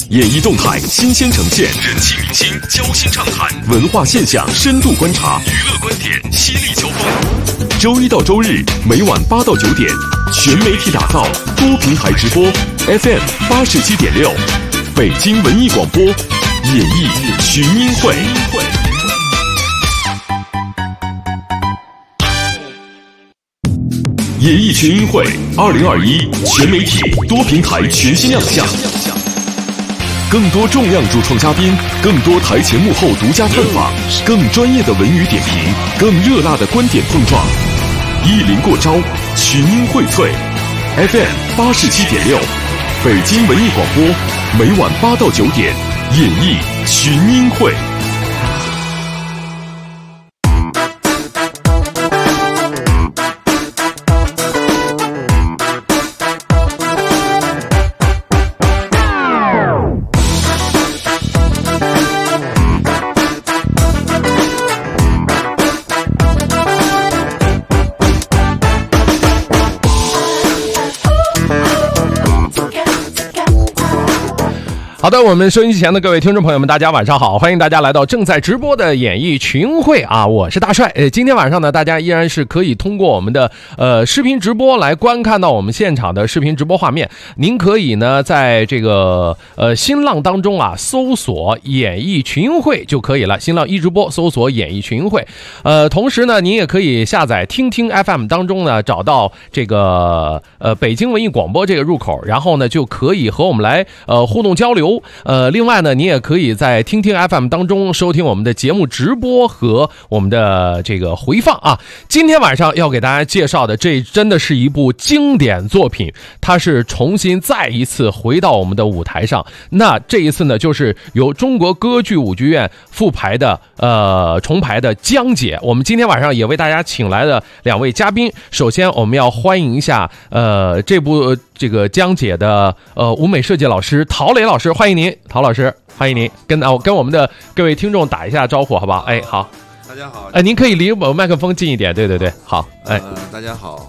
演艺动态新鲜呈现，人气明星交心畅谈，文化现象深度观察，娱乐观点犀利交锋。周一到周日每晚8到9点，全媒体打造，多平台直播 ，FM 87.6，北京文艺广播，演艺群英会。演艺群英会2021全媒体多平台全新亮相，更多重量主创嘉宾，更多台前幕后独家探访，更专业的文娱点评，更热辣的观点碰撞，一临过招，群英荟萃。FM 87.6，北京文艺广播，每晚8到9点，演艺群英会。 好的，我们收音机前的各位听众朋友们，大家晚上好，欢迎大家来到正在直播的演艺群会啊，我是大帅。今天晚上呢，大家依然是可以通过我们的视频直播来观看到我们现场的视频直播画面。您可以呢在这个新浪当中啊搜索演艺群会就可以了，新浪一直播搜索演艺群会。同时呢，您也可以下载听听 FM 当中呢找到这个北京文艺广播这个入口，然后呢就可以和我们来互动交流。另外呢，你也可以在听听 FM 当中收听我们的节目直播和我们的这个回放啊。今天晚上要给大家介绍的，这真的是一部经典作品，它是重新再一次回到我们的舞台上。那这一次呢，就是由中国歌剧舞剧院复排的重排的江姐。我们今天晚上也为大家请来了2位嘉宾。首先我们要欢迎一下这个江姐的舞美设计老师陶磊老师，欢迎您，陶老师，欢迎您，跟我们的各位听众打一下招呼，好不好？哎，好， 大家好。 您可以离我麦克风近一点，对对对，好，哎， 大家好，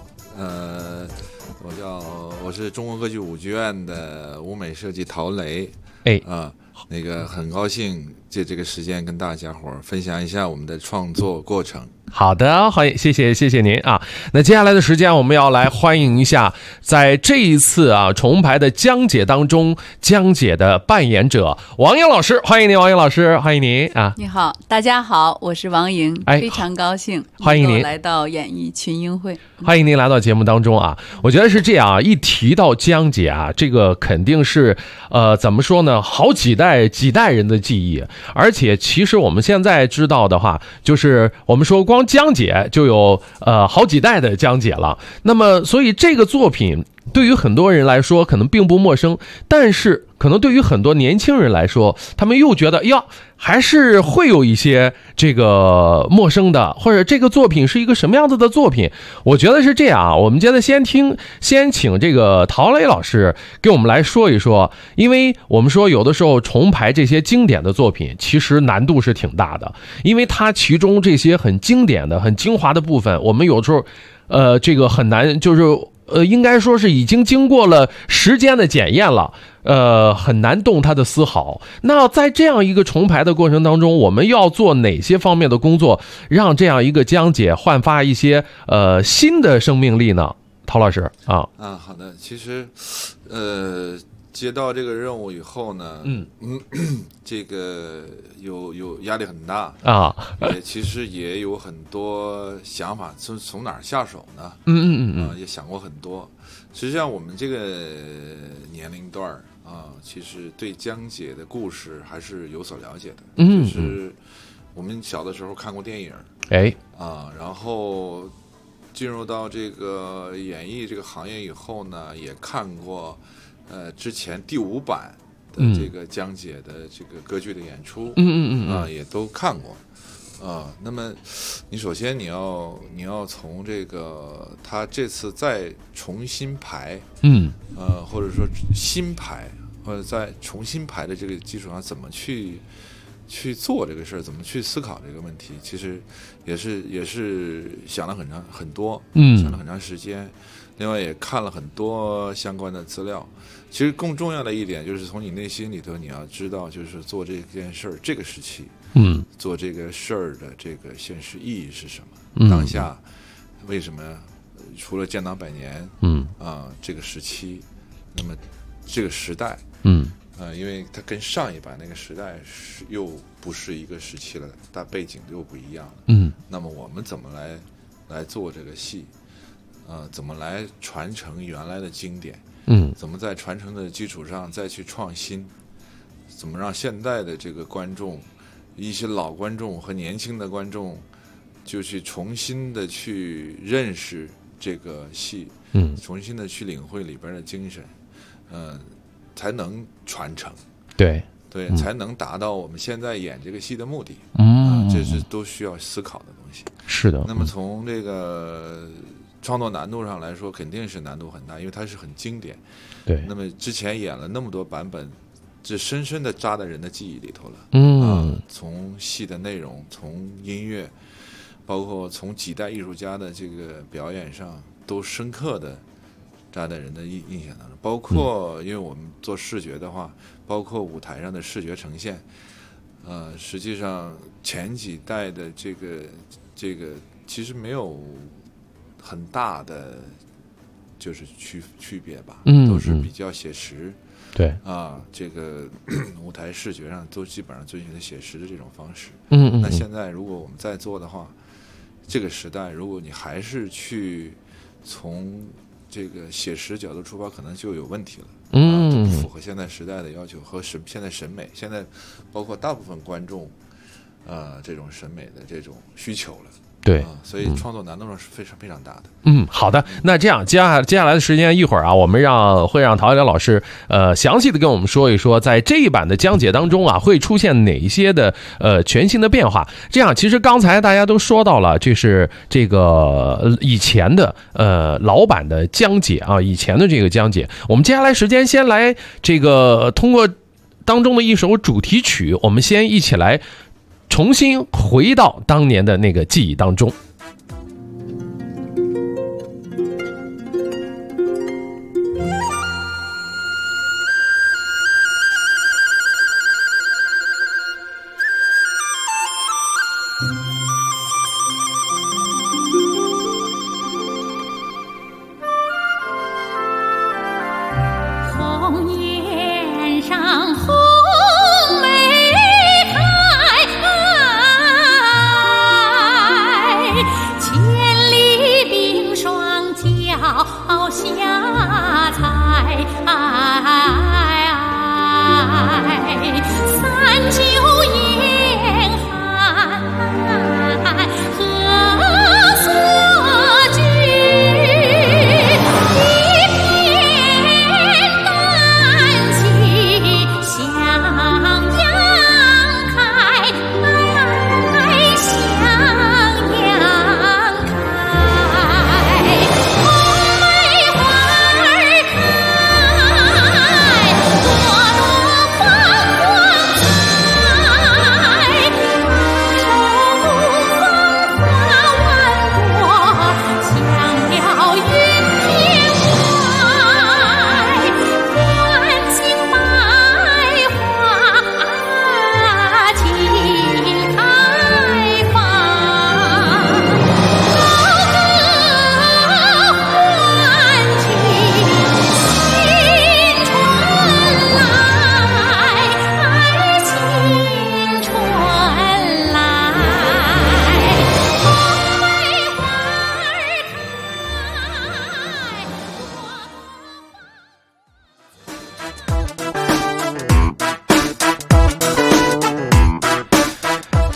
我是中国歌剧舞剧院的舞美设计陶磊， 哎， 那个很高兴借这个时间跟大家伙分享一下我们的创作过程。 好的，欢迎，谢谢您啊。那接下来的时间，我们要来欢迎一下，在这一次啊重排的江姐当中，江姐的扮演者王莹老师，欢迎您，王莹老师，欢迎您啊。 你好，大家好，我是王莹，非常高兴， 欢迎您来到演艺群英会， 欢迎您来到节目当中啊。我觉得是这样啊，一提到江姐啊，这个肯定是怎么说呢，好几代人的记忆，而且其实我们现在知道的话，就是我们说光江姐就有好几代的江姐了。那么所以这个作品对于很多人来说可能并不陌生，但是可能对于很多年轻人来说，他们又觉得呀，还是会有一些这个陌生的，或者这个作品是一个什么样子的作品。我觉得是这样啊，我们接着先请这个陶磊老师给我们来说一说，因为我们说有的时候重排这些经典的作品其实难度是挺大的，因为它其中这些很经典的很精华的部分，我们有时候这个很难，就是应该说是已经经过了时间的检验了，很难动它的丝毫。那在这样一个重排的过程当中，我们要做哪些方面的工作，让这样一个江姐焕发一些新的生命力呢？陶老师啊， 好的。其实接到这个任务以后呢，这个有压力很大啊，其实也有很多想法，从哪儿下手呢？也想过很多。实际上我们这个年龄段啊，其实对江姐的故事还是有所了解的。就是我们小的时候看过电影，然后进入到这个演艺这个行业以后呢，也看过之前第5版的这个江姐的这个歌剧的演出，也都看过。那么你首先你要从这个他这次再重新排，或者说新排，或者在重新排的这个基础上，怎么去去做这个事儿，怎么去思考这个问题，其实也是想了很多，想了很长时间。另外也看了很多相关的资料。其实更重要的一点就是从你内心里头，你要知道，就是做这件事儿这个时期，做这个事儿的这个现实意义是什么？当下为什么除了建党100年，这个时期，那么这个时代，因为它跟上一版那个时代又不是一个时期了，大背景又不一样了。那么我们怎么来做这个戏？怎么来传承原来的经典？怎么在传承的基础上再去创新？怎么让现在的这个观众，一些老观众和年轻的观众，就去重新的去认识这个戏，重新的去领会里边的精神，才能传承。对，才能达到我们现在演这个戏的目的。这是都需要思考的东西。是的。那么从这个创作难度上来说，肯定是难度很大，因为它是很经典。对。那么之前演了那么多版本，这深深的扎在人的记忆里头了。从戏的内容，从音乐，包括从几代艺术家的这个表演上，都深刻的扎在人的印象当中。包括因为我们做视觉的话，包括舞台上的视觉呈现，实际上前几代的这个其实没有很大的就是区别吧，都是比较写实。对这个舞台视觉上都基本上遵循的写实的这种方式。那现在如果我们再做的话，这个时代如果你还是去从这个写实角度出发，可能就有问题了。不符合现在时代的要求和现在审美，现在包括大部分观众这种审美的这种需求了。对，所以创作难度上是非常非常大的。好的，那这样接下来的时间一会儿啊，我们会让陶一良老师详细的跟我们说一说，在这一版的讲解当中啊，会出现哪一些的全新的变化。这样，其实刚才大家都说到了，就是这个以前的老版的讲解啊，以前的这个讲解，我们接下来时间先来这个通过当中的一首主题曲，我们先一起来重新回到当年的那个记忆当中。 红颜上红梅开，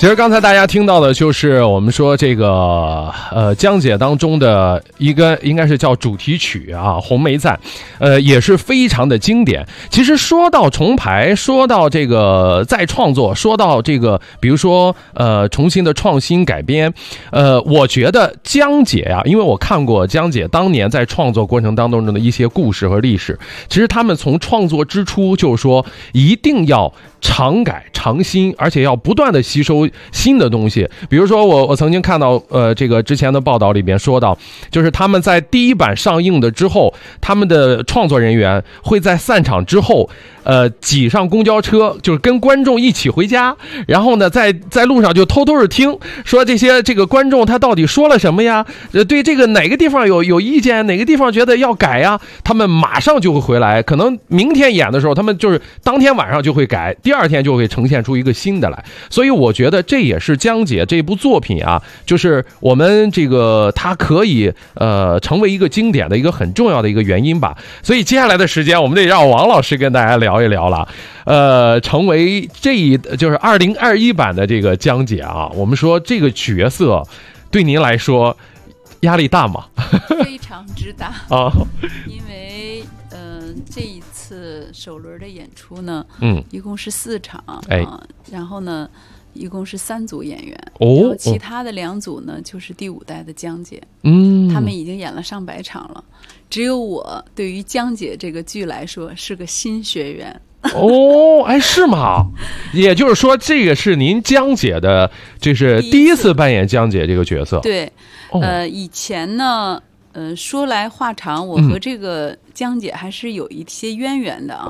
其实刚才大家听到的就是我们说这个江姐当中的一个应该是叫主题曲啊，《红梅赞》，也是非常的经典。其实说到重排，说到这个再创作，说到这个比如说重新的创新改编，我觉得江姐啊，因为我看过江姐当年在创作过程当中的一些故事和历史，其实他们从创作之初就说一定要常改常新，而且要不断的吸收新的东西。比如说我曾经看到这个之前的报道里边说到，就是他们在第一版上映的之后，他们的创作人员会在散场之后挤上公交车，就是跟观众一起回家，然后呢在路上就偷偷的听，说这个观众他到底说了什么呀，对这个哪个地方有意见，哪个地方觉得要改呀，他们马上就会回来，可能明天演的时候他们就是当天晚上就会改，第二天就会呈现出一个新的来。所以我觉得这也是江姐这部作品啊，就是我们这个它可以成为一个经典的一个很重要的一个原因吧。所以接下来的时间我们得让王老师跟大家聊一聊了，成为就是2021版的这个江姐啊，我们说这个角色对您来说压力大吗？ 非常之大啊， 因为这一次首轮的演出呢，一共是4场，然后呢一共是3组演员，然后其他的2组呢就是第5代的江姐，他们已经演了上百场了，只有我对于江姐这个剧来说是个新学员。 是吗？也就是说这个是您江姐的就是第一次扮演江姐这个角色。 对，以前呢说来话长，我和这个江姐还是有一些渊源的啊。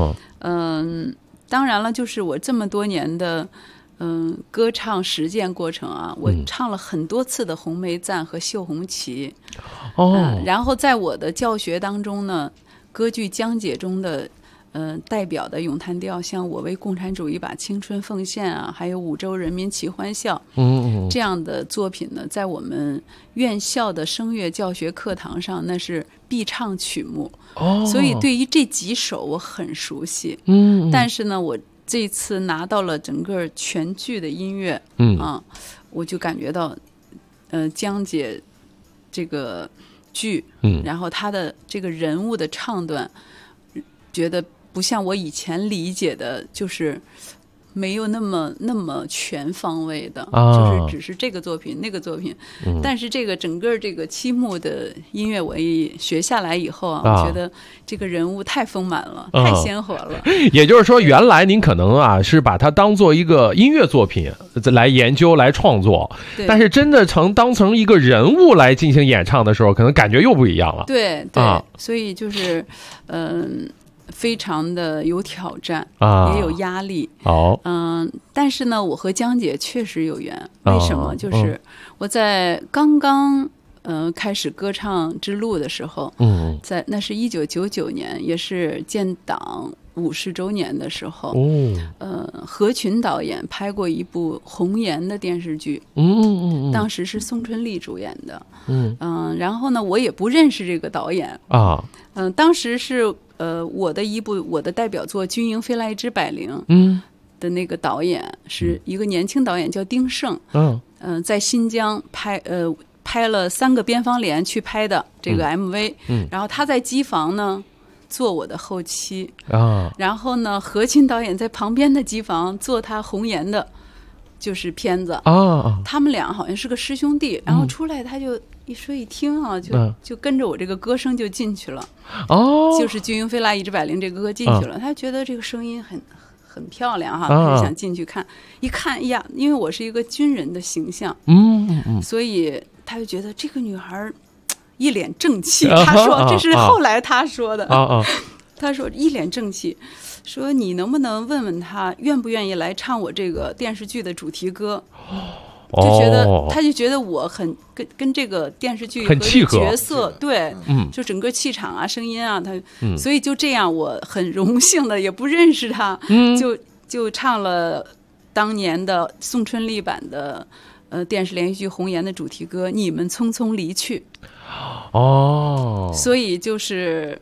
当然了，就是我这么多年的歌唱实践过程啊，我唱了很多次的《红梅赞》和《绣红旗》。然后在我的教学当中呢，歌剧江姐中的代表的咏叹调，像我为共产主义把青春奉献啊，还有五洲人民齐欢笑，这样的作品呢，在我们院校的声乐教学课堂上那是必唱曲目，所以对于这几首我很熟悉。但是呢，我这次拿到了整个全剧的音乐，我就感觉到江姐这个剧，然后她的这个人物的唱段，觉得不像我以前理解的，就是没有那么全方位的，就是只是这个作品那个作品。但是这个整个这个七幕的音乐我一学下来以后啊，我觉得这个人物太丰满了，太鲜活了。 也就是说，原来您可能啊是把它当做一个音乐作品来研究来创作，但是真的当成一个人物来进行演唱的时候，可能感觉又不一样了。 对，所以就是非常的有挑战，也有压力。但是呢，我和江姐确实有缘。为什么？就是我在刚刚开始歌唱之路的时候，那是1999年，也是建党50周年的时候，何群导演拍过一部《红颜》的电视剧，当时是宋春丽主演的，然后呢，我也不认识这个导演啊，当时是我的代表作《军营飞来一只百灵》的那个导演是一个年轻导演叫丁晟，在新疆拍了3个边防连去拍的这个 MV，然后他在机房呢做我的后期然后呢何群导演在旁边的机房做他红颜的就是片子他们俩好像是个师兄弟，然后出来他就一说一听啊，就跟着我这个歌声就进去了，就是军营飞来一只百灵这个歌进去了，他觉得这个声音很漂亮哈，他就想进去看，一看哎呀，因为我是一个军人的形象，所以他就觉得这个女孩一脸正气，他说这是后来他说的，他说一脸正气，说你能不能问问他愿不愿意来唱我这个电视剧的主题歌，他就觉得我很跟这个电视剧和角色对，就整个气场啊声音啊，所以就这样我很荣幸的也不认识他，就唱了当年的宋春丽版的电视连续剧《红颜》的主题歌《你们匆匆离去》。所以就是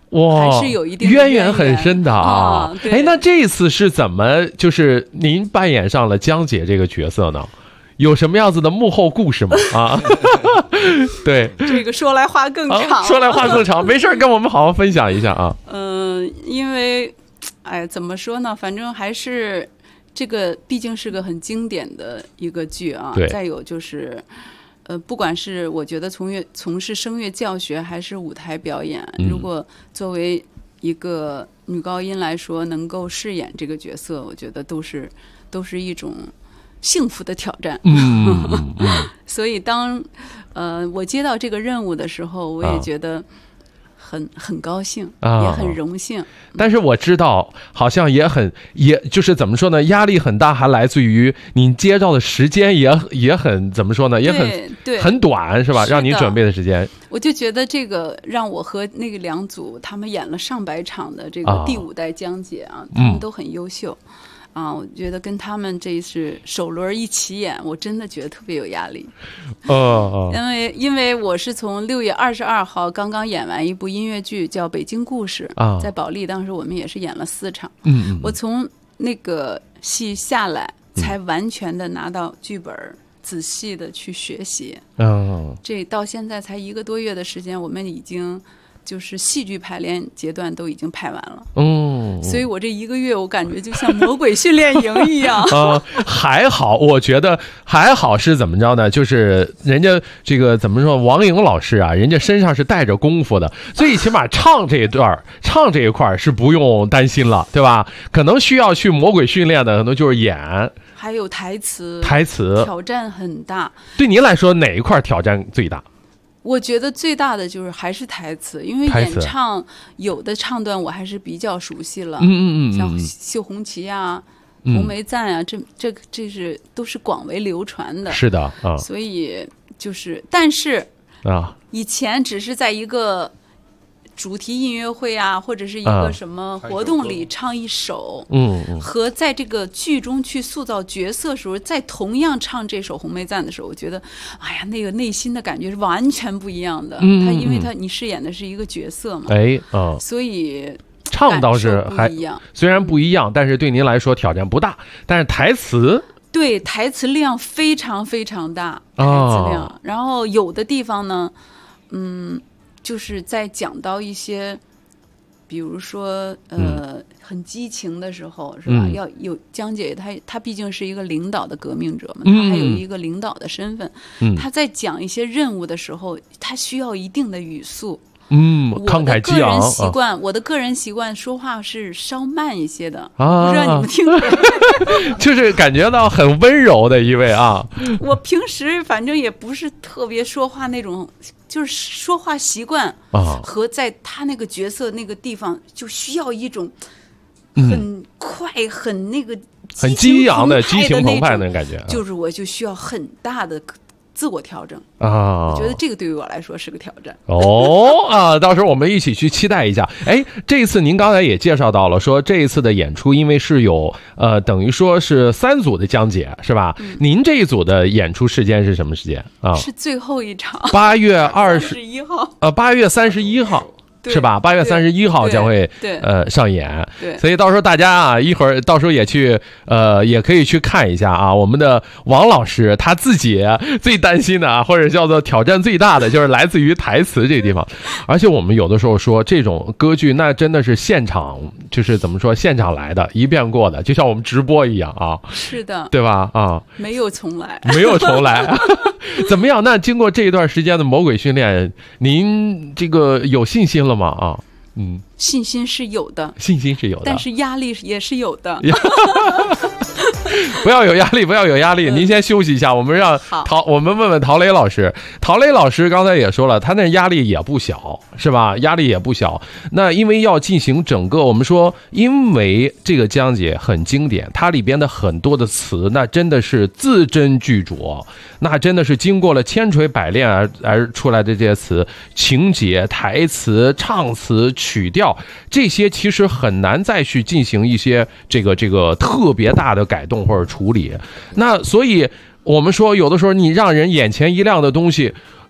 还是有一定渊源很深的啊。哎，那这一次是怎么就是您扮演上了江姐这个角色呢？有什么样子的幕后故事吗？啊，对， 这个说来话更长， 说来话更长，没事跟我们好好分享一下啊。 因为，怎么说呢？反正还是这个，毕竟是个很经典的一个剧啊。 对。 再有就是，不管是我觉得从事声乐教学还是舞台表演，如果作为一个女高音来说，能够饰演这个角色，我觉得都是一种幸福的挑战。所以当我接到这个任务的时候，我也觉得很高兴，也很荣幸。 但是我知道好像也就是怎么说呢，压力很大，还来自于你接到的时间也很怎么说呢，也很短，是吧？让你准备的时间。 我就觉得这个让我和那个两组他们演了上百场的这个第5代江姐啊，他们都很优秀。我觉得跟他们这是首轮一起演，我真的觉得特别有压力。因为我是从6月22号刚刚演完一部音乐剧叫《北京故事》，在保利，当时我们也是演了4场。我从那个戏下来，才完全的拿到剧本，仔细的去学习。这到现在才1个多月的时间，我们已经就是戏剧排练阶段都已经排完了。所以我这1个月我感觉就像魔鬼训练营一样。 还好，我觉得还好是怎么着呢？就是人家这个怎么说，王颖老师啊，人家身上是带着功夫的，最起码唱这一块是不用担心了，对吧？可能需要去魔鬼训练的，可能就是演。 还有台词挑战很大。 对您来说，哪一块挑战最大？ 我觉得最大的就是还是台词，因为演唱有的唱段我还是比较熟悉了，像绣红旗啊、红梅赞啊，这是都是广为流传的。 是的所以就是，但是以前只是在一个主题音乐会啊，或者是一个什么活动里唱一首，和在这个剧中去塑造角色的时候，在同样唱这首《红梅赞》的时候，我觉得，哎呀，那个内心的感觉是完全不一样的。因为你饰演的是一个角色嘛，所以唱倒是还虽然不一样，但是对您来说挑战不大。但是台词量非常非常大，台词量。然后有的地方呢，就是在讲到一些，比如说很激情的时候，是吧？要有江姐，她毕竟是一个领导的革命者嘛，她还有一个领导的身份。她在讲一些任务的时候，她需要一定的语速。 慷慨激昂。 我的个人习惯说话是稍慢一些的，不知道你们听过就是感觉到很温柔的一位啊。 我平时反正也不是特别说话那种，就是说话习惯和在他那个角色那个地方就需要一种很快、很那个很激昂的激情澎湃的感觉， 就是我就需要很大的自我调整我觉得这个对于我来说是个挑战到时候我们一起去期待一下。这一次您刚才也介绍到了，说这一次的演出因为是有等于说是3组的江姐，是吧？您这一组的演出时间是什么时间是最后一场 8月 31号 8月31号是吧？8月31号将会上演，所以到时候大家一会儿到时候也去也可以去看一下我们的王老师他自己最担心的或者叫做挑战最大的就是来自于台词这个地方。而且我们有的时候说这种歌剧那真的是现场，就是怎么说现场来的，一遍过的，就像我们直播一样是的， 对吧？ 没有重来怎么样？那经过这一段时间的魔鬼训练，您这个有信心了吗？ 信心是有的，但是压力也是有的。 不要有压力，您先休息一下。我们让我们问问陶雷老师。陶雷老师刚才也说了，他那压力也不小，是吧？压力也不小。那因为要进行整个，我们说，因为这个江姐很经典，它里边的很多的词，那真的是字斟句酌，那真的是经过了千锤百炼而出来的这些词，情节、台词、唱词、曲调，这些其实很难再去进行一些这个特别大的改动或者处理。那所以我们说有的时候你让人眼前一亮的东西，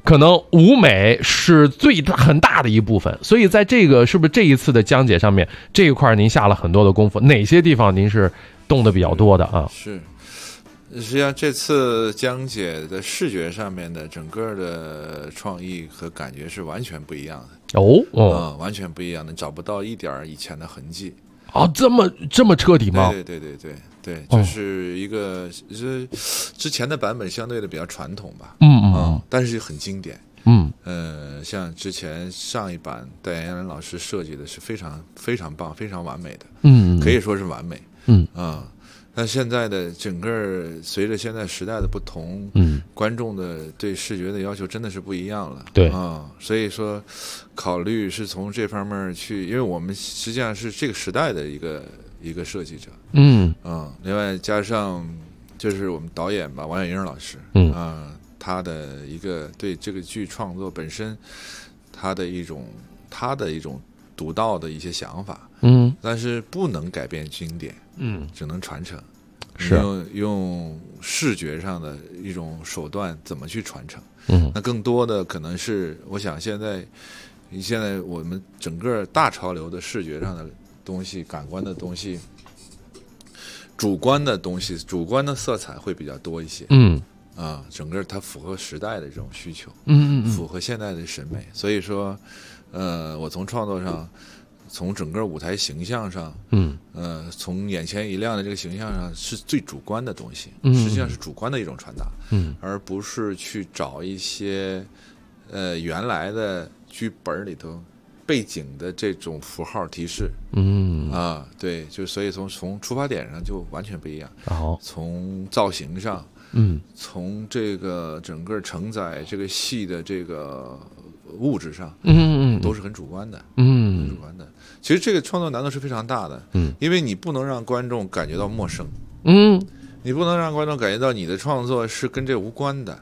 可能舞美是很大的一部分，所以在这个是不是这一次的讲解上面这一块您下了很多的功夫？哪些地方您是动的比较多的啊？ 是。实际上，这次讲解的视觉上面的整个的创意和感觉是完全不一样的完全不一样的，找不到一点以前的痕迹。 这么彻底吗？ 对，就是一个之前的版本相对的比较传统吧，但是很经典。像之前上一版戴岩兰老师设计的是非常非常棒、非常完美的，可以说是完美。但现在的整个随着现在时代的不同，观众的对视觉的要求真的是不一样了。 对所以说考虑是从这方面去，因为我们实际上是这个时代的一个设计者。另外加上就是我们导演吧，王小英老师，他的一个对这个剧创作本身，他的一种独到的一些想法，但是不能改变经典，只能传承， 是用视觉上的一种手段怎么去传承，那更多的可能是我想现在我们整个大潮流的视觉上的东西、感官的东西、主观的东西、主观的色彩会比较多一些，整个它符合时代的这种需求，符合现在的审美，所以说我从创作上，从整个舞台形象上，从眼前一亮的这个形象上是最主观的东西，实际上是主观的一种传达，而不是去找一些原来的剧本里头背景的这种符号提示，对，就所以从出发点上就完全不一样，从造型上，从这个整个承载这个戏的这个物质上，都是很主观的，很主观的。其实这个创作难度是非常大的，因为你不能让观众感觉到陌生，你不能让观众感觉到你的创作是跟这无关的，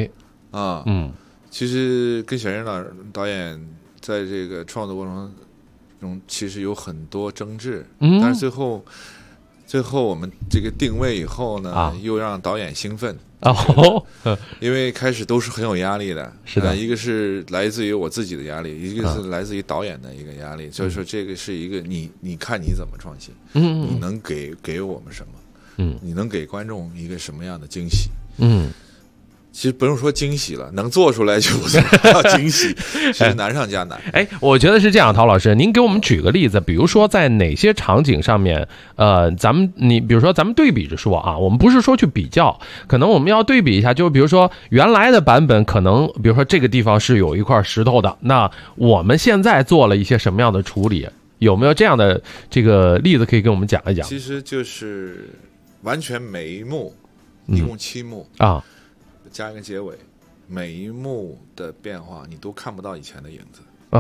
其实跟小英导演在这个创作过程中，其实有很多争执，但是最后我们这个定位以后呢，又让导演兴奋，因为开始都是很有压力的， 是的， 一个是来自于我自己的压力，一个是来自于导演的一个压力，所以说这个是一个你看你怎么创新，你能给我们什么，你能给观众一个什么样的惊喜，其实不用说惊喜了，能做出来就叫惊喜，其实难上加难。 我觉得是这样，陶老师，您给我们举个例子，比如说在哪些场景上面，比如说咱们对比着说啊，我们不是说去比较，可能我们要对比一下，就比如说原来的版本，可能比如说这个地方是有一块石头的，那我们现在做了一些什么样的处理？有没有这样的这个例子可以跟我们讲一讲？ 其实就是完全每一幕，一共7幕加一个结尾，每一幕的变化你都看不到以前的影子。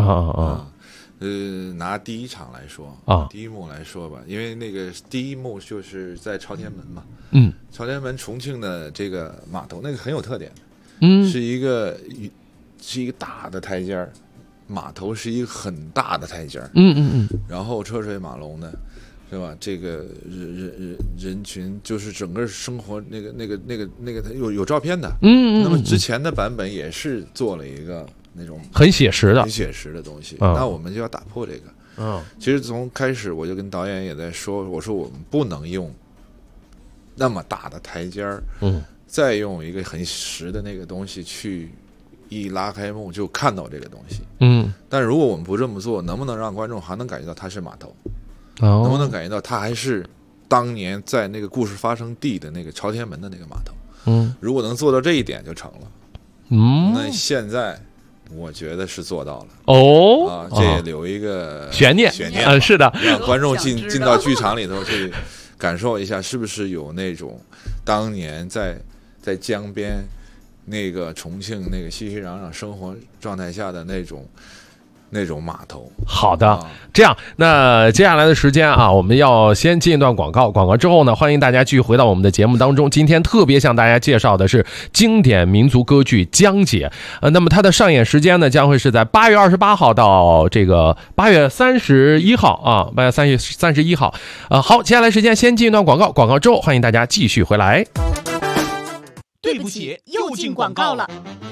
拿第一场来说第一幕来说吧，因为那个第一幕就是在朝天门嘛，朝天门重庆的这个码头那个很有特点的，是一个大的台阶，码头是一个很大的台阶，然后车水马龙的。是吧？这个人群就是整个生活那个有照片的，那么之前的版本也是做了一个那种很写实的东西，那我们就要打破这个。其实从开始我就跟导演也在说，我说我们不能用那么大的台阶儿，再用一个很实的那个东西去一拉开幕就看到这个东西，但如果我们不这么做，能不能让观众还能感觉到它是码头？能不能感觉到它还是当年在那个故事发生地的那个朝天门的那个码头？如果能做到这一点就成了。那现在我觉得是做到了。这也留一个悬念是的， 让观众进到剧场里头去感受一下，是不是有那种当年在江边那个重庆那个熙熙攘攘生活状态下的那种码头。 好的，这样，那接下来的时间啊，我们要先进一段广告，广告之后呢，欢迎大家继续回到我们的节目当中。今天特别向大家介绍的是经典民族歌剧《江姐》，那么它的上演时间呢，将会是在8月28号到这个8月31号啊，8月31号。好，接下来时间先进一段广告，广告之后欢迎大家继续回来。 对不起，又进广告了。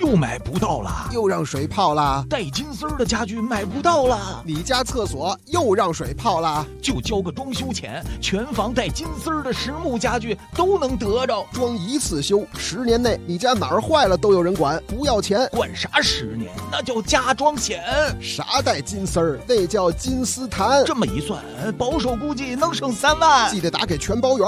又买不到了， 又让水泡了。 带金丝儿的家具买不到了， 你家厕所又让水泡了。 就交个装修钱，全房带金丝儿的实木家具都能得着。 装一次修，10年内你家哪儿坏了都有人管，不要钱。 管啥10年？那叫家装险。 啥带金丝儿？那叫金丝檀。 这么一算，保守估计能省3万。 记得打给全包员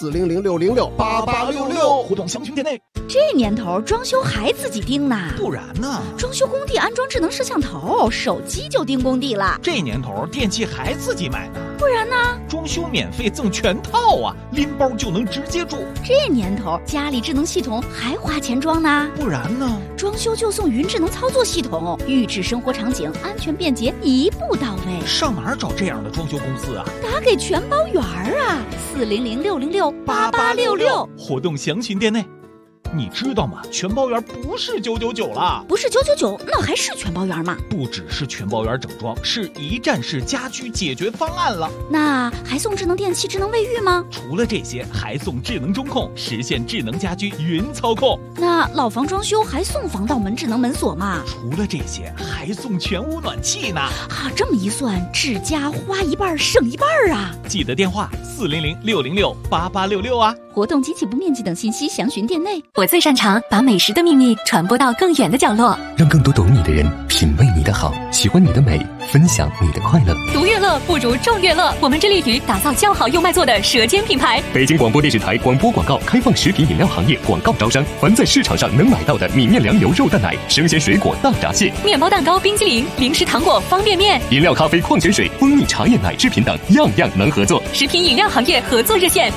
，400-606-8866， 互动详询店内。 这年头装修还自己盯呢？ 不然呢？ 装修工地安装智能摄像头，手机就盯工地了。 这年头电器还自己买呢？ 不然呢？ 装修免费赠全套啊，拎包就能直接住。 这年头家里智能系统还花钱装呢？ 不然呢？ 装修就送云智能操作系统，预制生活场景，安全便捷，一步到位。 上哪儿找这样的装修公司啊？ 打给全包员啊，400-606-8866， 活动详询店内。你知道吗？全包员不是999了， 不是999，那还是全包员吗？ 不只是全包员整装，是一站式家居解决方案了。 那还送智能电器、智能卫浴吗？ 除了这些，还送智能中控，实现智能家居云操控。 那老房装修还送防盗门、智能门锁吗？ 除了这些，还送全屋暖气呢。 啊，这么一算，智家花一半省一半啊！ 记得电话400-606-8866啊。 活动及起步面积等信息详询店内。 我最擅长把美食的秘密传播到更远的角落， 让更多懂你的人品味你的好，喜欢你的美，分享你的快乐。 独乐乐不如众乐乐，我们致力于打造叫好又卖座的舌尖品牌。 北京广播电视台广播广告开放食品饮料行业广告招商，凡在市场上能买到的米面粮油肉蛋奶、生鲜水果大闸蟹、 面包蛋糕、冰激凌、零食糖果、方便面、 饮料咖啡、矿泉水、蜂蜜茶叶奶制品等，样样能合作。 食品饮料行业合作热线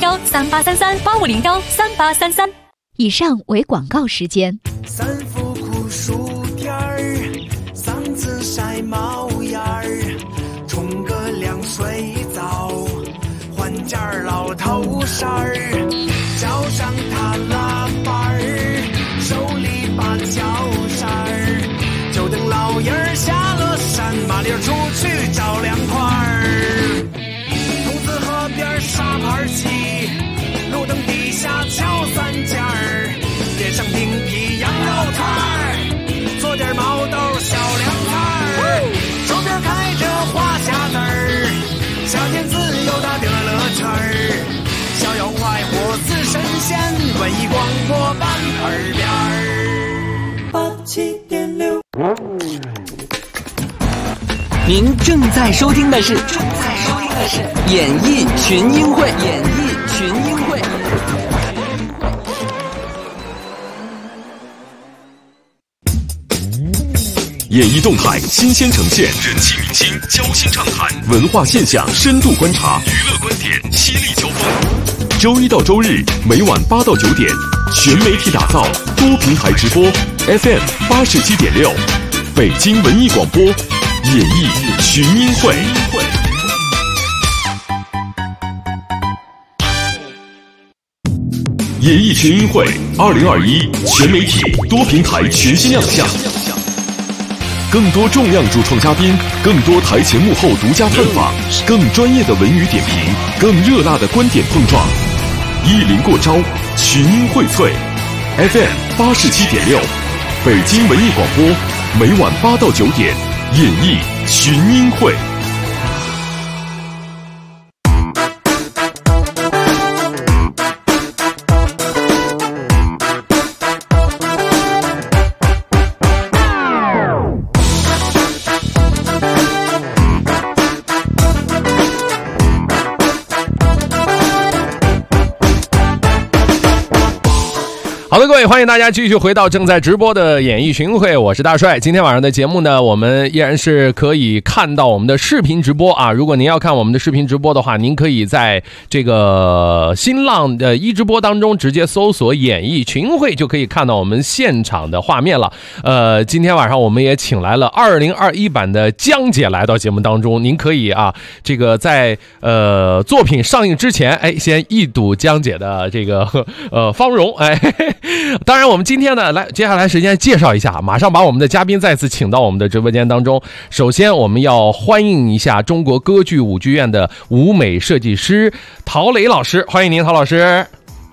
8501383385013833。 以上为广告时间。 三伏酷暑天儿，嗓子晒冒烟儿，冲个凉水澡，换件老头衫儿，脚上踏拉板儿，手里把脚扇儿，就等老爷儿下了山，麻溜出去找凉快儿。筒子河边沙盘棋，路灯底下敲3件儿，点上冰皮羊肉串儿，做点毛豆小凉菜儿，手边开着花匣子儿，夏天自由的乐乐圈儿，逍遥快活似神仙，文艺广播版耳边儿87.6。 您正在收听的是演艺群英会。 演艺动态新鲜呈现，人气明星交心畅谈，文化现象深度观察，娱乐观点犀利交锋。周一到周日每晚8到9点，全媒体打造，多平台直播 ，FM 87.6，北京文艺广播，演艺群英会。演艺群英会2021全媒体多平台全新亮相。更多重量主创嘉宾，更多台前幕后独家探访，更专业的文娱点评，更热辣的观点碰撞，一临过招，群英荟萃。FM 87.6，北京文艺广播，每晚8到9点，演艺群英会。 好的，各位，欢迎大家继续回到正在直播的演艺群会，我是大帅。今天晚上的节目呢，我们依然是可以看到我们的视频直播啊。如果您要看我们的视频直播的话，您可以在这个新浪的直播当中直接搜索演艺群会，就可以看到我们现场的画面了。今天晚上我们也请来了2021版的江姐来到节目当中，您可以啊，这个在作品上映之前，先一睹江姐的这个芳容，当然我们今天呢，接下来时间介绍一下，马上把我们的嘉宾再次请到我们的直播间当中。首先我们要欢迎一下中国歌剧舞剧院的舞美设计师陶磊老师，欢迎您，陶老师。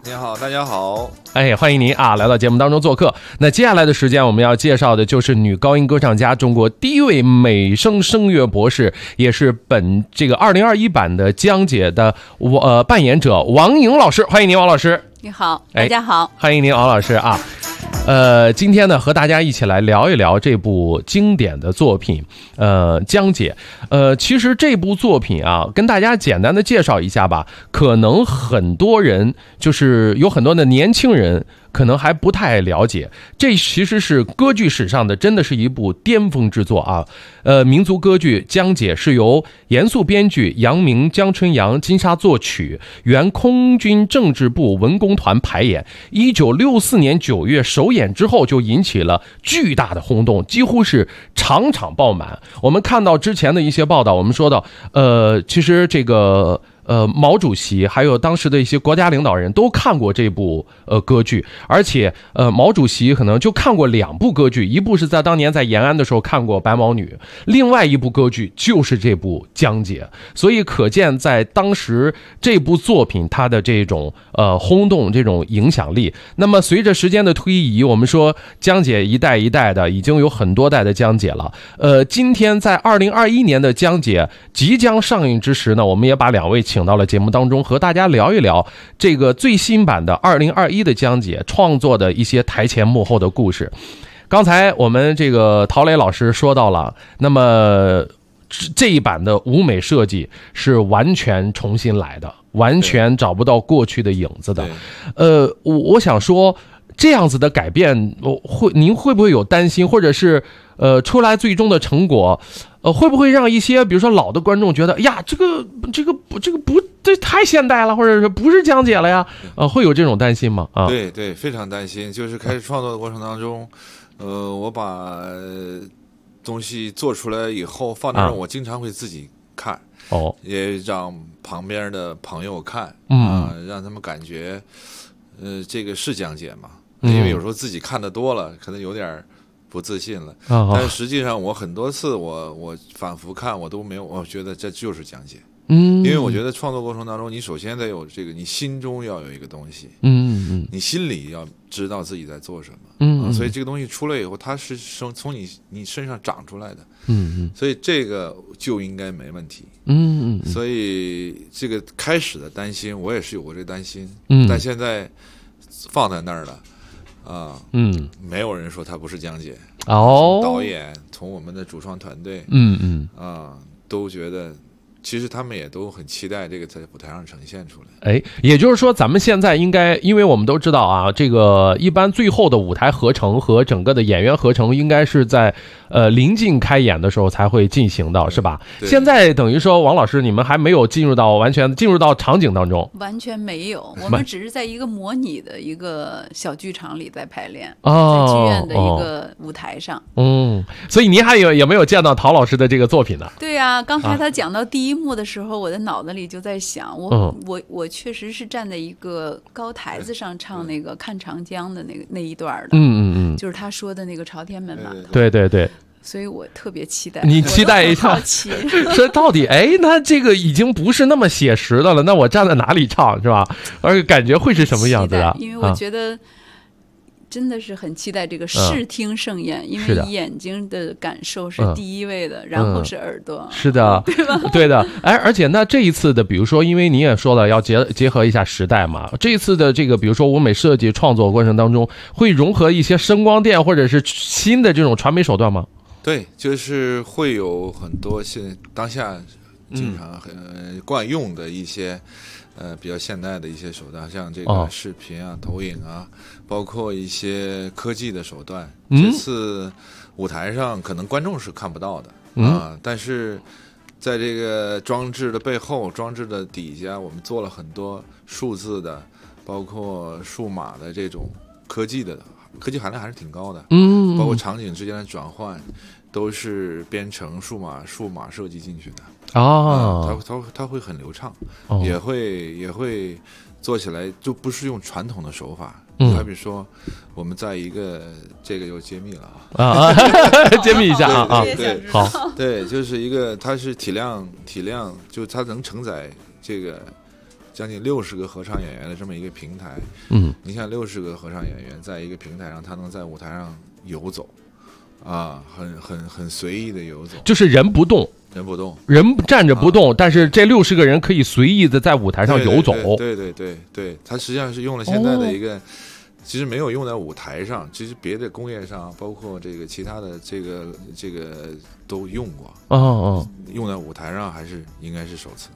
你好，大家好。 欢迎您啊，来到节目当中做客。那接下来的时间，我们要介绍的就是女高音歌唱家，中国第一位美声声乐博士，也是本这个2021版的江姐的扮演者王颖老师。欢迎您，王老师。 你好，大家好， 欢迎您，王老师啊。今天呢，和大家一起来聊一聊这部经典的作品，江姐。其实这部作品啊，跟大家简单的介绍一下吧。可能很多人，就是有很多的年轻人，可能还不太了解，这其实是歌剧史上的，真的是一部巅峰之作啊。民族歌剧《江姐》是由严肃编剧，杨明、江春阳、金沙作曲，原空军政治部文工团排演。1964年9月首演之后，就引起了巨大的轰动，几乎是场场爆满。我们看到之前的一些报道，我们说到，其实这个。毛主席还有当时的一些国家领导人都看过这部歌剧，而且毛主席可能就看过2部歌剧，一部是在当年在延安的时候看过《白毛女》，另外一部歌剧就是这部《江姐》，所以可见在当时这部作品它的这种轰动、这种影响力。那么随着时间的推移，我们说江姐一代一代的，已经有很多代的江姐了。今天在2021年的江姐即将上映之时呢，我们也把2位请到了节目当中，和大家聊一聊这个最新版的2021的江姐创作的一些台前幕后的故事。刚才我们这个陶磊老师说到了，那么这一版的舞美设计是完全重新来的，完全找不到过去的影子的。我想说这样子的改变，您会不会有担心，或者是出来最终的成果会不会让一些比如说老的观众觉得呀，这个不这太现代了，或者是不是江姐了呀？会有这种担心吗？啊， 对对，非常担心。就是开始创作的过程当中，我把东西做出来以后放那儿，我经常会自己看，也让旁边的朋友看，让他们感觉，这个是江姐嘛？因为有时候自己看的多了，可能有点不自信了。但是实际上，我很多次我反复看，我都没有，我觉得这就是江姐。因为我觉得创作过程当中，你首先得有这个，你心中要有一个东西，你心里要知道自己在做什么，所以这个东西出来以后，它是从你身上长出来的，所以这个就应该没问题，所以这个开始的担心，我也是有过这担心，但现在放在那儿了。没有人说他不是江姐。导演从我们的主创团队，都觉得其实他们也都很期待这个在舞台上呈现出来。 也就是说咱们现在应该，因为我们都知道啊，这个一般最后的舞台合成和整个的演员合成应该是在临近开演的时候才会进行的，是吧？现在等于说王老师你们还没有完全进入到场景当中。 完全没有，我们只是在一个模拟的一个小剧场里在排练，在剧院的一个舞台上。 所以您也没有见到陶老师的这个作品呢？ 对啊，刚才他讲到第一幕的时候，我的脑子里就在想，我确实是站在一个高台子上唱那个看长江的那一段的，就是他说的那个朝天门码头。 对对对。 所以我特别期待。 你期待一下，说到底，那这个已经不是那么写实的了，那我站在哪里唱是吧？而且感觉会是什么样子的？ 因为我觉得真的是很期待这个视听盛宴，因为眼睛的感受是第一位的，然后是耳朵。 是的， 对吧？ 对的。而且那这一次的，比如说，因为你也说了要结合一下时代嘛，这一次的这个，比如说舞美设计创作过程当中，会融合一些声光电或者是新的这种传媒手段吗？ 对，就是会有很多当下经常很惯用的一些比较现代的一些手段，像这个视频啊、投影啊，包括一些科技的手段。这次舞台上可能观众是看不到的但是在这个装置的背后、装置的底下，我们做了很多数字的，包括数码的这种科技含量还是挺高的。包括场景之间的转换都是编程数码设计进去的它会很流畅，也会做起来就不是用传统的手法。好比说我们在一个这个又揭秘了揭秘一下对，好，对，就是一个它是体量，就它能承载将近60个合唱演员的这么一个平台。你像60个合唱演员在一个平台上，他能在舞台上游走，啊，很随意的游走， 就是人不动，人站着不动，但是这60个人可以随意的在舞台上游走。 对，他实际上是用了现在的一个。其实没有用在舞台上，其实别的工业上，包括这个其他的这个都用过。用在舞台上应该是首次。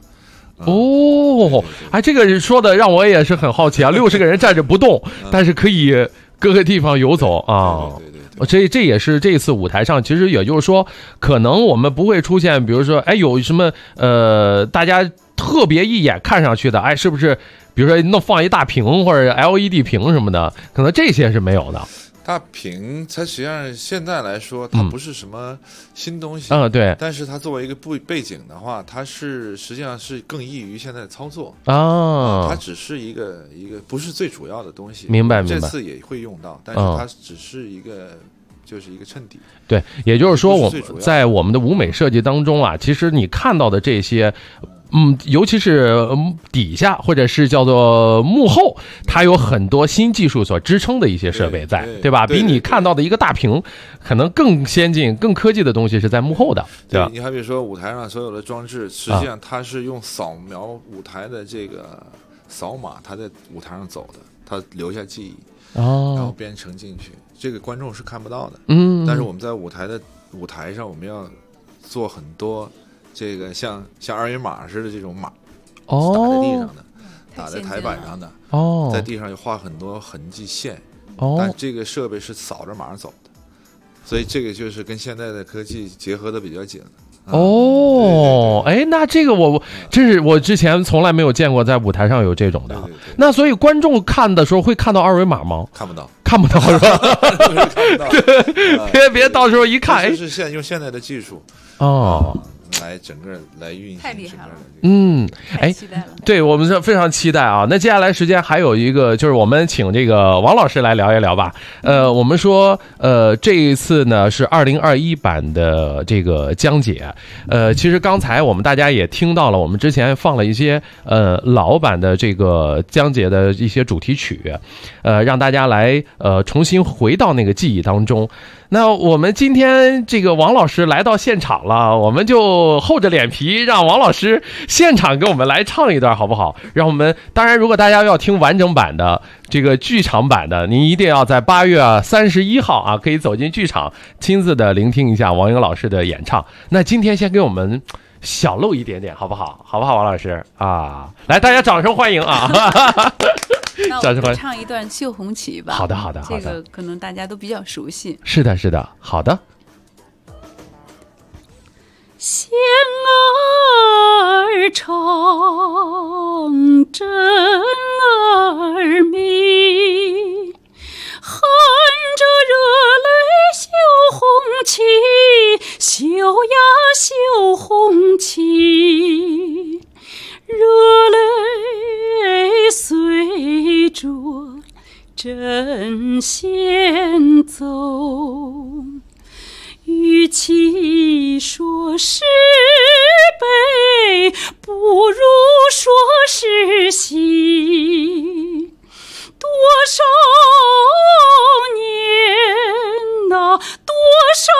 这个说的让我也是很好奇啊！60个人站着不动，但是可以各个地方游走啊。这也是这次舞台上，其实也就是说，可能我们不会出现，比如说，有什么大家特别一眼看上去的，是不是？比如说放一大屏或者 LED 屏什么的，可能这些是没有的。 大屏它实际上现在来说，它不是什么新东西， 对。 但是它作为一个背景的话，它实际上是更易于现在操作它只是一个不是最主要的东西。 明白。 这次也会用到，但是它只是一个。就是一个衬底。对， 也就是说，在我们的舞美设计当中啊，其实你看到的这些。尤其是底下或者是叫做幕后，它有很多新技术所支撑的一些设备在，对吧？比你看到的一个大屏可能更先进、更科技的东西是在幕后的，对吧？ 你还比如说舞台上所有的装置，实际上它是用扫描舞台的这个扫码，它在舞台上走的，它留下记忆，然后编程进去，这个观众是看不到的。但是我们在舞台上，我们要做很多。这个像二维码似的这种码，打在地上的，打在台板上的，在地上又画很多痕迹线，但这个设备是扫着码走的，所以这个就是跟现在的科技结合的比较紧。 那这个我之前从来没有见过在舞台上有这种的。那所以观众看的时候会看到二维码吗？ 看不到是吧？别到时候一看， 是用现在的技术来整个来运行， 太厉害了。太期待了。 对，我们是非常期待啊。那接下来时间还有一个，就是我们请这个王老师来聊一聊吧。我们说这一次呢是2021版的这个江姐。其实刚才我们大家也听到了，我们之前放了一些老版的这个江姐的一些主题曲，让大家来重新回到那个记忆当中。那我们今天这个王老师来到现场了，我们就厚着脸皮让王老师现场给我们来唱一段好不好？让我们当然如果大家要听完整版的这个剧场版的，您一定要在8月31号啊，可以走进剧场亲自的聆听一下王英老师的演唱。那今天先给我们小露一点点好不好？好不好，王老师啊？来，大家掌声欢迎啊！ 那我们唱一段《绣红旗》吧。 好的。 这个可能大家都比较熟悉。 是的，好的。 弦儿长，针儿密，含着热泪绣红旗，绣呀绣红旗，热泪随着针线走，与其说是悲，不如说是喜。多少年呐，多少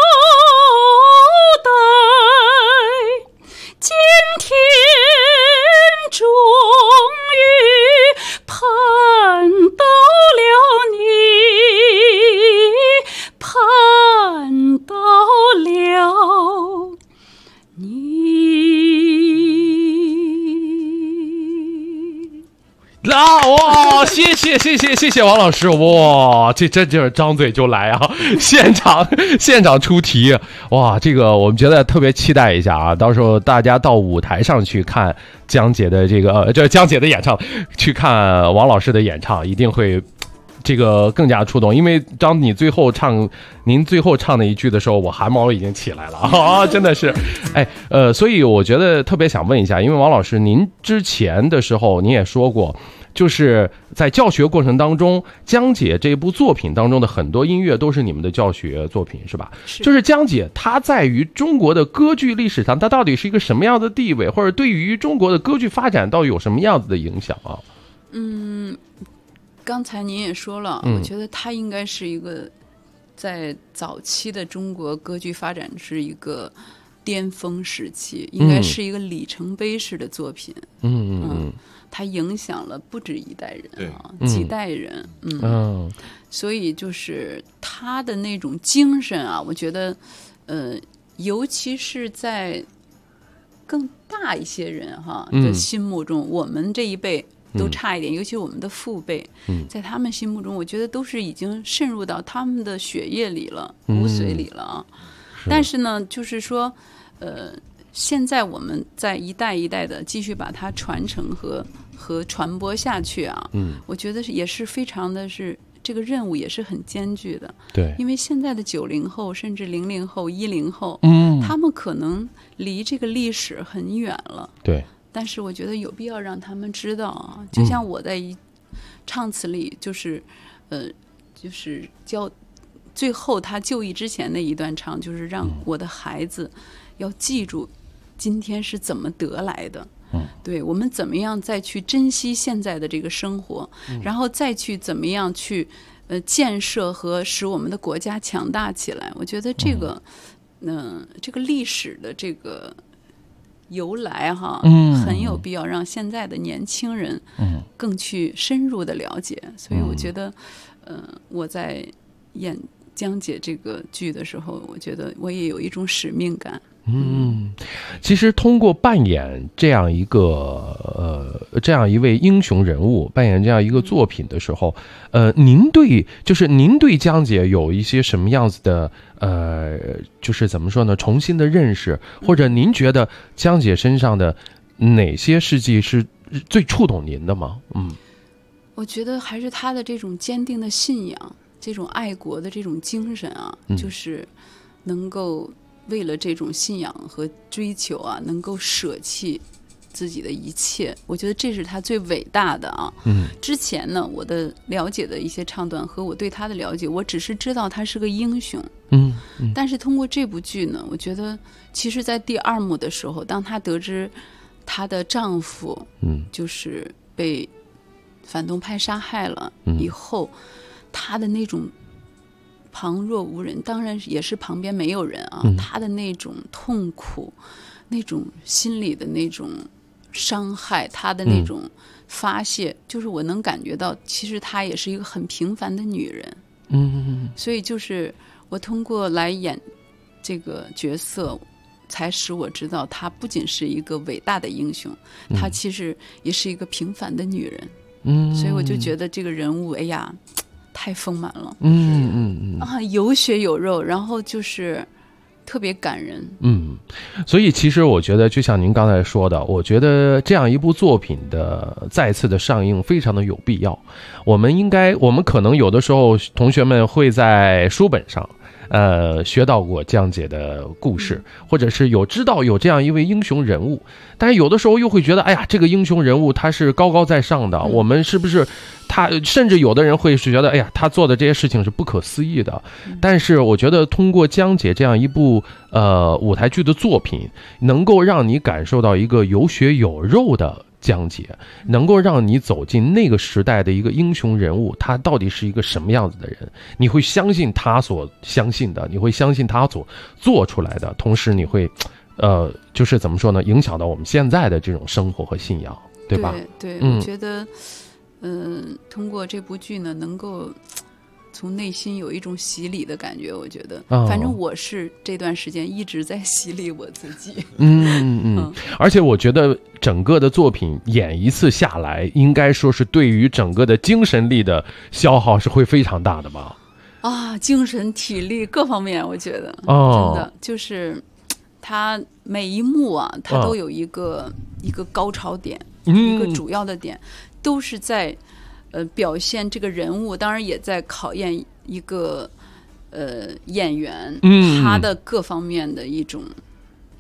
代，今天终于盼到了你，盼到了你。 哇，谢谢王老师，哇，这就是张嘴就来啊，现场出题，哇，这个我们觉得特别期待一下啊，到时候大家到舞台上去看江姐的这江姐的演唱，去看王老师的演唱，一定会这个更加触动，因为当您最后唱那一句的时候，我汗毛已经起来了啊，真的是，所以我觉得特别想问一下，因为王老师您之前的时候您也说过， 就是在教学过程当中，江姐这部作品当中的很多音乐都是你们的教学作品，是吧？就是江姐她在于中国的歌剧历史上，她到底是一个什么样的地位，或者对于中国的歌剧发展到底有什么样子的影响啊？ 刚才您也说了，我觉得她应该是一个在早期的中国歌剧发展是一个巅峰时期，应该是一个里程碑式的作品。它影响了不止一代人啊，几代人。所以就是他的那种精神啊，我觉得，尤其是在更大一些人的心目中，我们这一辈都差一点，尤其我们的父辈，在他们心目中，我觉得都是已经渗入到他们的血液里了，骨髓里了啊。但是呢，就是说，现在我们在一代一代的继续把它传承和传播下去啊，我觉得也是非常的是这个任务也是很艰巨的。 对， 因为现在的90后甚至00后、10后，他们可能离这个历史很远了。 对， 但是我觉得有必要让他们知道啊，就像我在唱词里就是最后他就义之前的一段唱，就是让我的孩子要记住今天是怎么得来的。对，我们怎么样再去珍惜现在的这个生活，然后再去怎么样去建设和使我们的国家强大起来。我觉得这个这个历史的这个由来很有必要让现在的年轻人更去深入的了解。所以我觉得我在演江姐这个剧的时候，我觉得我也有一种使命感。 其实通过扮演这样一个这样一位英雄人物，扮演这样一个作品的时候，您对江姐有一些什么样子的就是怎么说呢，重新的认识，或者您觉得江姐身上的哪些事迹是最触动您的吗？ 我觉得还是她的这种坚定的信仰，这种爱国的这种精神啊，就是能够为了这种信仰和追求啊，能够舍弃自己的一切，我觉得这是他最伟大的啊。之前呢，我的了解的一些唱段和我对他的了解，我只是知道他是个英雄。但是通过这部剧呢，我觉得其实在第2幕的时候，当她得知她的丈夫就是被反动派杀害了以后，她的那种旁若无人，当然也是旁边没有人啊，他的那种痛苦，那种心里的那种伤害，他的那种发泄，就是我能感觉到其实她也是一个很平凡的女人。所以就是我通过来演这个角色，才使我知道她不仅是一个伟大的英雄，她其实也是一个平凡的女人。所以我就觉得这个人物，哎呀，太丰满了，有血有肉，然后就是特别感人。 所以其实我觉得就像您刚才说的，我觉得这样一部作品的再次的上映非常的有必要。我们可能有的时候同学们会在书本上学到过江姐的故事，或者是知道有这样一位英雄人物，但是有的时候又会觉得，哎呀，这个英雄人物他是高高在上的，我们是不是他，甚至有的人会觉得，哎呀，他做的这些事情是不可思议的。但是我觉得通过江姐这样一部舞台剧的作品，能够让你感受到一个有血有肉的江姐，能够让你走进那个时代的一个英雄人物，他到底是一个什么样子的人，你会相信他所相信的，你会相信他所做出来的，同时你会就是怎么说呢，影响到我们现在的这种生活和信仰，对吧？ 对，我觉得通过这部剧呢，能够从内心有一种洗礼的感觉。我觉得反正我是这段时间一直在洗礼我自己。 而且我觉得整个的作品演一次下来，应该说是对于整个的精神力的消耗是会非常大的吧？ 精神体力各方面，我觉得真的就是它每一幕啊，它都有一个高潮点，一个主要的点，都是在表现这个人物，当然也在考验一个演员他的各方面的一种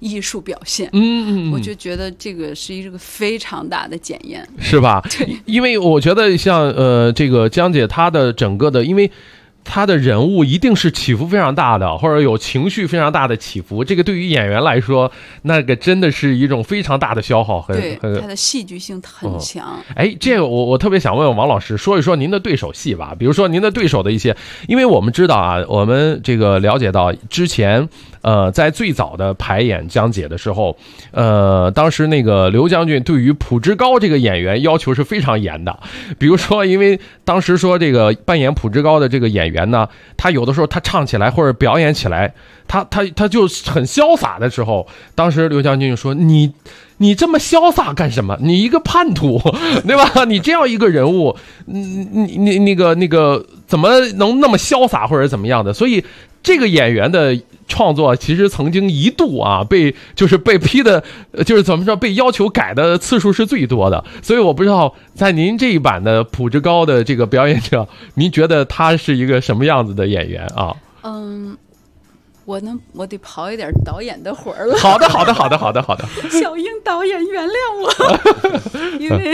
艺术表现。 嗯， 我就觉得这个是一个非常大的检验， 是吧？ 对， 因为我觉得像这个江姐她的整个的，因为他的人物一定是起伏非常大的，或者有情绪非常大的起伏，这个对于演员来说，那个真的是一种非常大的消耗。 对，他的戏剧性很强。 这个我特别想问问王老师，说一说您的对手戏吧，比如说您的对手的一些，因为我们知道啊，我们这个了解到之前在最早的排演江姐的时候，当时那个刘将军对于朴志高这个演员要求是非常严的，比如说因为当时说这个扮演朴志高的这个演员呢，他有的时候他唱起来或者表演起来，他就很潇洒的时候，当时刘将军就说你这么潇洒干什么？你一个叛徒，对吧？你这样一个人物，你那个怎么能那么潇洒或者怎么样的？所以这个演员的创作其实曾经一度啊被批的，就是怎么说被要求改的次数是最多的。所以我不知道在您这一版的朴志高的这个表演者，您觉得他是一个什么样子的演员啊？ 我得刨一点导演的活儿了。 好的。 小英导演原谅我，因为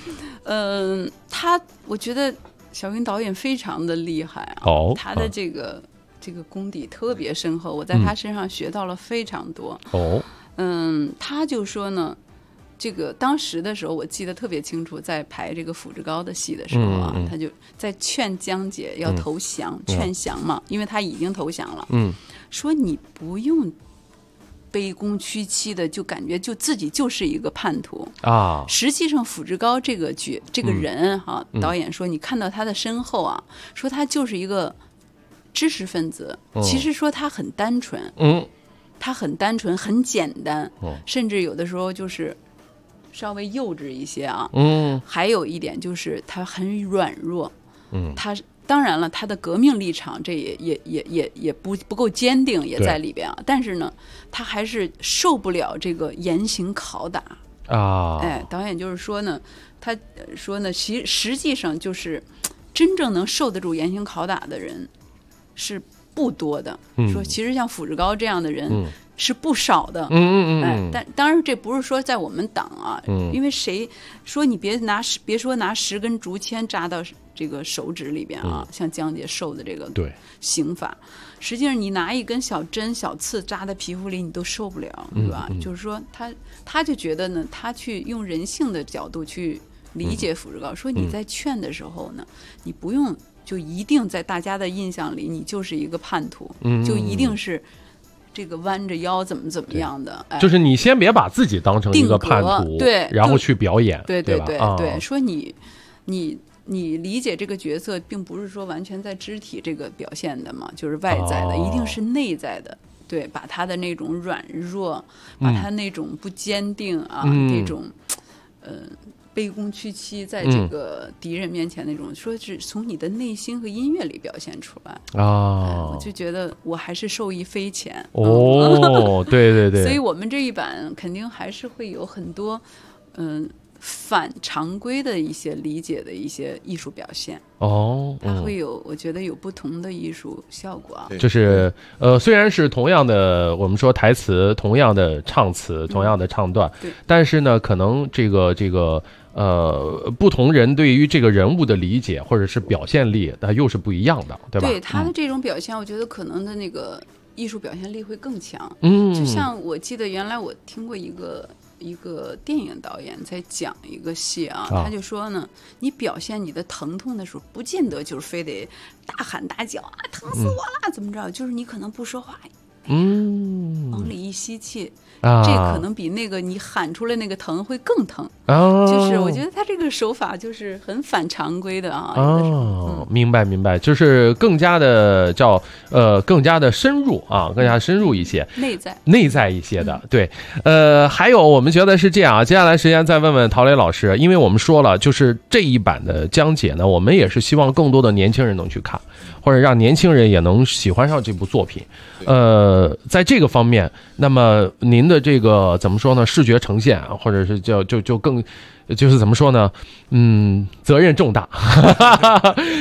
我觉得小英导演非常的厉害啊，他的这个功底特别深厚，我在他身上学到了非常多。他就说呢，这个当时的时候我记得特别清楚，在排这个朴志高的戏的时候啊，他就在劝江姐要投降，劝降嘛，因为他已经投降了。说你不用卑躬屈膝的，就感觉就自己就是一个叛徒啊。实际上朴志高这个人哈，导演说你看到他的身后啊，说他就是一个知识分子，其实说他很单纯，他很单纯，很简单，甚至有的时候就是稍微幼稚一些啊。还有一点就是他很软弱，他当然了，他的革命立场这也不够坚定，也在里边啊。但是呢，他还是受不了这个严刑拷打啊。导演就是说呢，他说呢，实际上就是真正能受得住严刑拷打的人是不多的。说其实像朴志高这样的人是不少的。但当然这不是说在我们党啊，因为谁说你别说拿10根竹签扎到这个手指里边啊，像江姐受的这个刑法，实际上你拿一根小针小刺扎在皮肤里你都受不了，是吧？就是说他就觉得呢，他去用人性的角度去理解朴志高，说你在劝的时候呢，你不用就一定在大家的印象里你就是一个叛徒，就一定是这个弯着腰怎么样的， 就是你先别把自己当成一个叛徒， 对， 然后去表演， 对吧？ 说你理解这个角色，并不是说完全在肢体这个表现的嘛，就是外在的，一定是内在的。对，把他的那种软弱，把他那种不坚定啊，这种卑躬屈膝，在这个敌人面前那种，说是从你的内心和音乐里表现出来啊。我就觉得我还是受益匪浅。 对。 所以我们这一版肯定还是会有很多反常规的一些理解的一些艺术表现它会有，我觉得有不同的艺术效果啊。 就是虽然是同样的，我们说台词，同样的唱词，同样的唱段，但是呢，可能这个不同人对于这个人物的理解或者是表现力，它又是不一样的，对吧？ 对他的这种表现，我觉得可能的那个艺术表现力会更强。就像我记得原来我听过一个电影导演在讲一个戏啊，他就说呢，你表现你的疼痛的时候，不见得就是非得大喊大叫啊，疼死我了，怎么着？就是你可能不说话，往里一吸气，这可能比那个你喊出来那个疼会更疼。就是我觉得他这个手法就是很反常规的啊。 明白，就是更加的更加的深入啊，更加深入一些，内在一些的。对，还有我们觉得是这样啊。接下来时间再问问陶磊老师，因为我们说了，就是这一版的江姐呢，我们也是希望更多的年轻人能去看，或者让年轻人也能喜欢上这部作品。在这个方面，那么您的这个怎么说呢？视觉呈现啊，或者是就更就是怎么说呢？责任重大。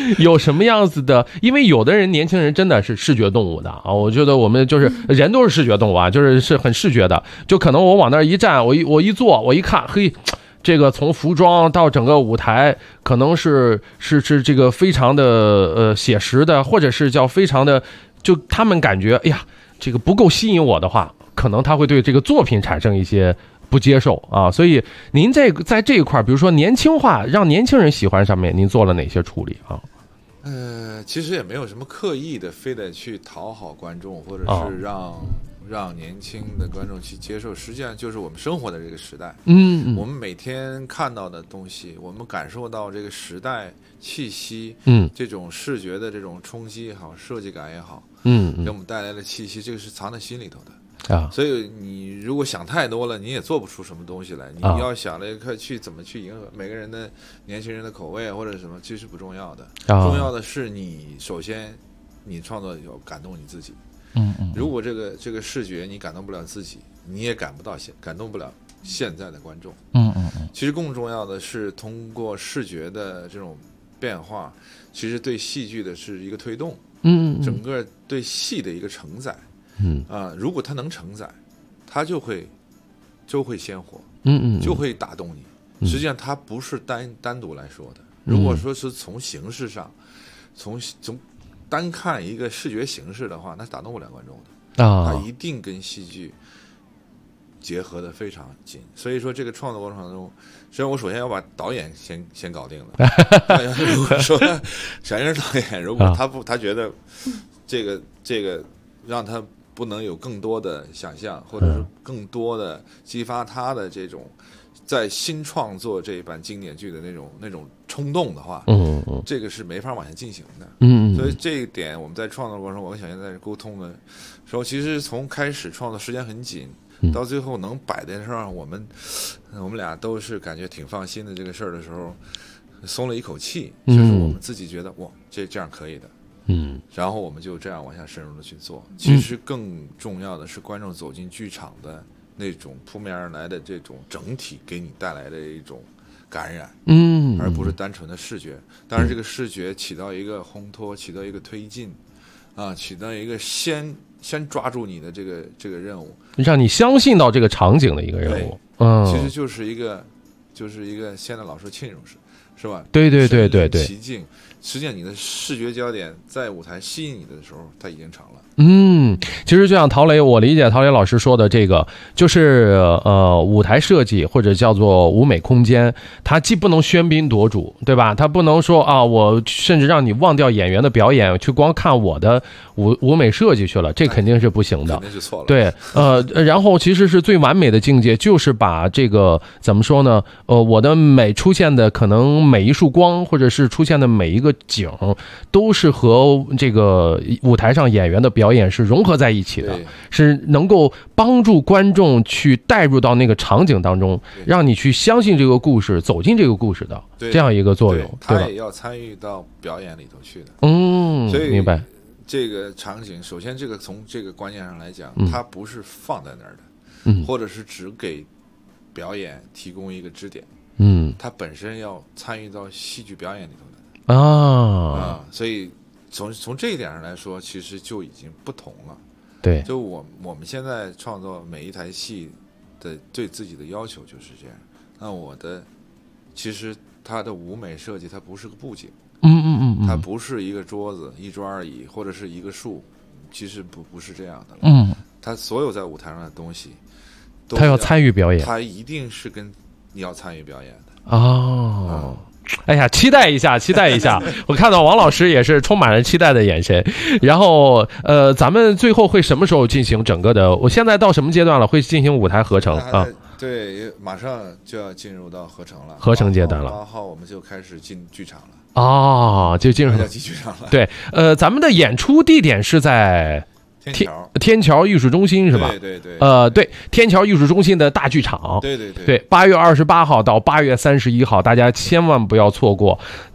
有什么样子的？因为有的人年轻人真的是视觉动物的啊，我觉得我们就是人都是视觉动物啊，是很视觉的。就可能我往那儿一站，我一坐，我一看，嘿，这个从服装到整个舞台，可能是这个非常的写实的，或者是叫非常的，就他们感觉，哎呀，这个不够吸引我的话，可能他会对这个作品产生一些不接受啊。所以您在这一块，比如说年轻化，让年轻人喜欢上面，您做了哪些处理啊？ 其实也没有什么刻意的，非得去讨好观众，或者是让年轻的观众去接受。实际上就是我们生活的这个时代，我们每天看到的东西，我们感受到这个时代气息，这种视觉的这种冲击也好，设计感也好，给我们带来的气息，这个是藏在心里头的。所以你如果想太多了，你也做不出什么东西来。你要想了去怎么去迎合每个人的年轻人的口味或者什么，其实不重要的。重要的是你首先你创作有感动你自己。如果这个视觉你感动不了自己，你也感动不了现在的观众。其实更重要的是通过视觉的这种变化，其实对戏剧的是一个推动。整个对戏的一个承载。如果它能承载，它就会鲜活，就会打动你。实际上它不是单独来说的。如果说是从形式上，从单看一个视觉形式的话，那是打动不了观众的。它一定跟戏剧结合的非常紧。所以说这个创作过程中，实际上我首先要把导演先搞定了。如果说闪人导演，如果他觉得这个让他不能有更多的想象，或者是更多的激发他的这种在新创作这一版经典剧的那种冲动的话，这个是没法往下进行的。所以这一点我们在创作过程中，我跟小燕在沟通的时候，其实从开始创作时间很紧，到最后能摆在上，我们俩都是感觉挺放心的这个事儿的时候，松了一口气，就是我们自己觉得哇，这样可以的。然后我们就这样往下深入的去做。其实更重要的是观众走进剧场的那种扑面而来的这种整体给你带来的一种感染，而不是单纯的视觉。当然这个视觉起到一个烘托，起到一个推进，起到一个先抓住你的这个任务， 让你相信到这个场景的一个任务。 其实就是一个现在老说浸入式，是吧？ 对， 其境。实际上你的视觉焦点在舞台吸引你的时候，它已经成了。 其实就像我理解陶磊老师说的这个，就是舞台设计或者叫做舞美空间，它既不能喧宾夺主，对吧？它不能说我甚至让你忘掉演员的表演，去光看我的舞美设计去了，这肯定是不行的， 肯定是错了。 对，然后其实是最完美的境界，就是把这个怎么说呢？我的美出现的可能每一束光，或者是出现的每一个景，都是和这个舞台上演员的表演是融合在一起的，是能够帮助观众去带入到那个场景当中，让你去相信这个故事，走进这个故事的这样一个作用，对吧？ 他也要参与到表演里头去的。 所以明白这个场景，首先这个从这个观念上来讲，它不是放在那儿的，或者是只给表演提供一个支点，它本身要参与到戏剧表演里头的。所以从这一点上来说，其实就已经不同了。 对， 就我们现在创作每一台戏的对自己的要求就是这样。那其实它的舞美设计，它不是个布景，它不是一个桌子、一桌而已，或者是一个树，其实不是这样的。它所有在舞台上的东西， 它要参与表演， 它一定是跟你要参与表演的。 哎呀，期待一下！我看到王老师也是充满了期待的眼神。然后，咱们最后会什么时候进行整个的？我现在到什么阶段了？会进行舞台合成啊？ 对，马上就要进入到合成了， 合成阶段了。 8号我们就开始进剧场了。 就进入到剧场了。 对，咱们的演出地点是在天桥艺术中心是吧？ 对， 对，天桥艺术中心的大剧场。 对，8 月28号到8月31号，大家千万不要错过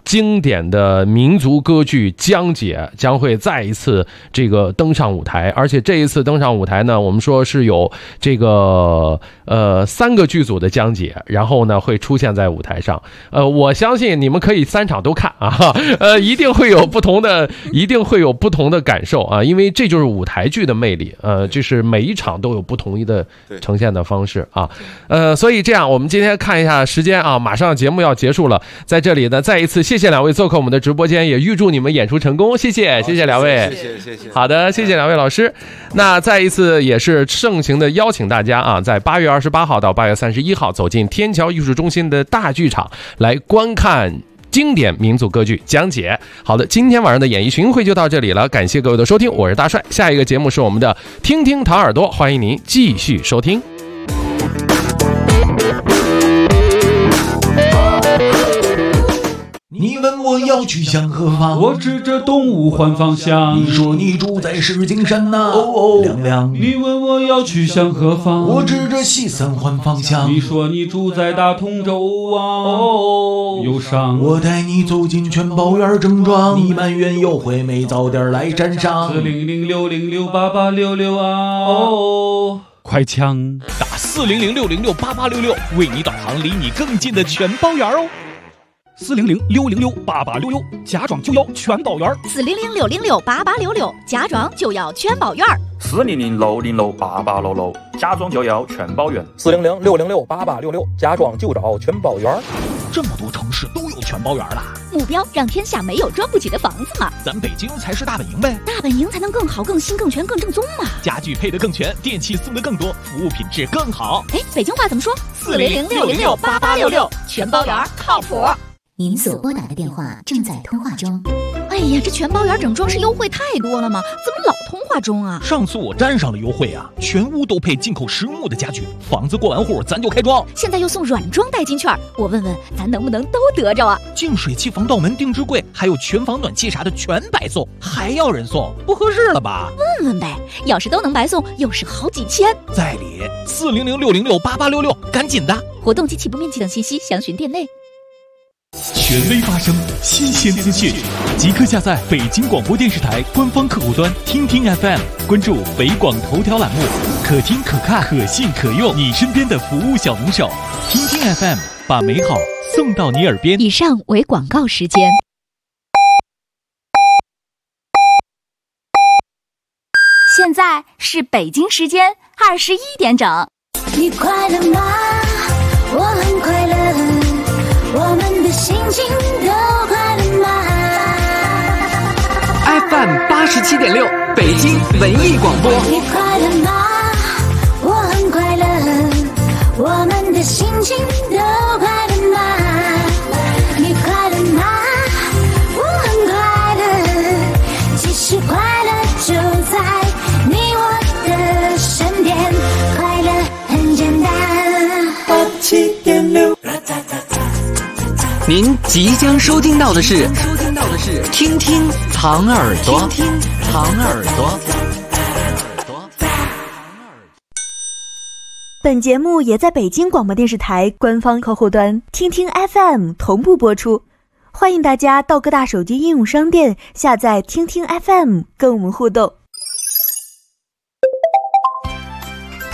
经典的民族歌剧《江姐》将会再一次这个登上舞台，而且这一次登上舞台呢，我们说是有这个3个剧组的江姐，然后呢会出现在舞台上。我相信你们可以3场都看啊，一定会有不同的感受啊，因为这就是舞台剧的魅力，就是每一场都有不同的呈现的方式啊。所以这样，我们今天看一下时间啊，马上节目要结束了，在这里呢再一次谢谢2位做客我们的直播间，也预祝你们演出成功，谢谢2位， 谢谢。 好的，谢谢2位老师。那再一次也是盛情的邀请大家啊，在8月28号到8月31号走进天桥艺术中心的大剧场来观看经典民族歌剧《江姐》。好的，今天晚上的演艺巡会就到这里了，感谢各位的收听，我是大帅。下一个节目是我们的听听唐耳朵，欢迎您继续收听。 你问我要去向何方， 我指着东吴换方向。 你说你住在石景山呐，亮亮。 你问我要去向何方， 我指着西三环方向。 你说你住在大同州啊，忧伤。 我带你走进全宝园正庄，你埋怨优惠没早点来沾上。 40060688866啊，快抢打40060688866，为你导航离你更近的全宝园哦。 40060688866，家装就要全宝园。 40060688866，家装就要全宝园。 40060688866，家装就要全宝园。 40060688866，家装就找全宝园。 这么多城市都有全宝园了， 目标让天下没有装不起的房子嘛。 咱北京才是大本营呗， 大本营才能更好、更新、更全、更正宗嘛。 家具配得更全，电器送得更多，服务品质更好。 北京话怎么说？40060688866，全宝园靠谱。您所拨打的电话正在通话中。哎呀，这全宝园整装是优惠太多了吗？怎么老通话中啊？ 上次我沾上了优惠啊，全屋都配进口实木的家具，房子过完户咱就开装。 现在又送软装代金券，我问问咱能不能都得着啊？ 净水器、防盗门、定制柜，还有全房暖气啥的全白送，还要人送，不合适了吧？ 问问呗，要是都能白送，又是好几千。 在理，40060688866，赶紧的！ 活动及起步面积等信息详询店内。 权威发声，新鲜资讯，即刻下载北京广播电视台官方客户端听听 FM， 关注北广头条栏目，可听可看可信可用，你身边的服务小能手。听听 FM， 把美好送到你耳边。 以上为广告时间。 现在是北京时间21点整。 你快乐吗？我很快乐。我们的心情都快乐吗 ？FM 87.6，北京文艺广播。 你快乐吗？我很快乐。我们的心情都快乐吗？你快乐吗？我很快乐。其实快乐就在你我的身边，快乐很简单。87.6。 您即将收听到的是听听唐耳朵，听听唐耳朵。 本节目也在北京广播电视台官方客户端听听 FM 同步播出，欢迎大家到各大手机应用商店下载听听 FM 跟我们互动。